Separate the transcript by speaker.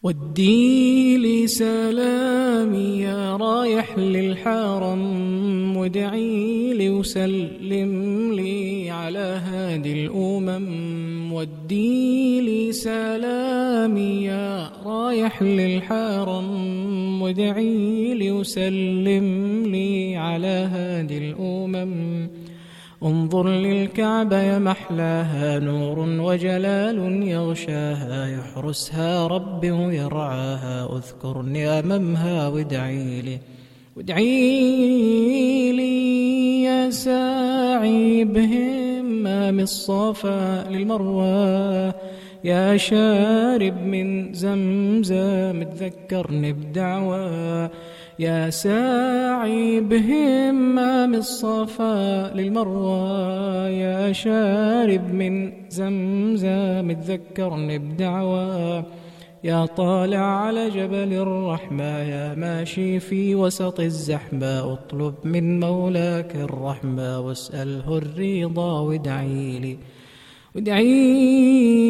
Speaker 1: ودي لي سلامي يا رايح للحرم، وادعي لي وسلم لي على هادي الأمم. ودي لي سلامي يا رايح للحرم، وادعي لي وسلم لي على هادي الأمم. انظر للكعبة يا محلاها، نور وجلال يغشاها، يحرسها ربي ويرعاها. اذكرني أمامها وادعي لي يا ساعي بهمام الصفا للمروى، يا شارب من زمزم تذكرني بدعوى. يا ساعي بهمام الصفا للمروى، يا شارب من زمزم تذكرني بدعوى. يا طالع على جبل الرحمة، يا ماشي في وسط الزحمة، اطلب من مولاك الرحمة واسأله الرضا وادعي لي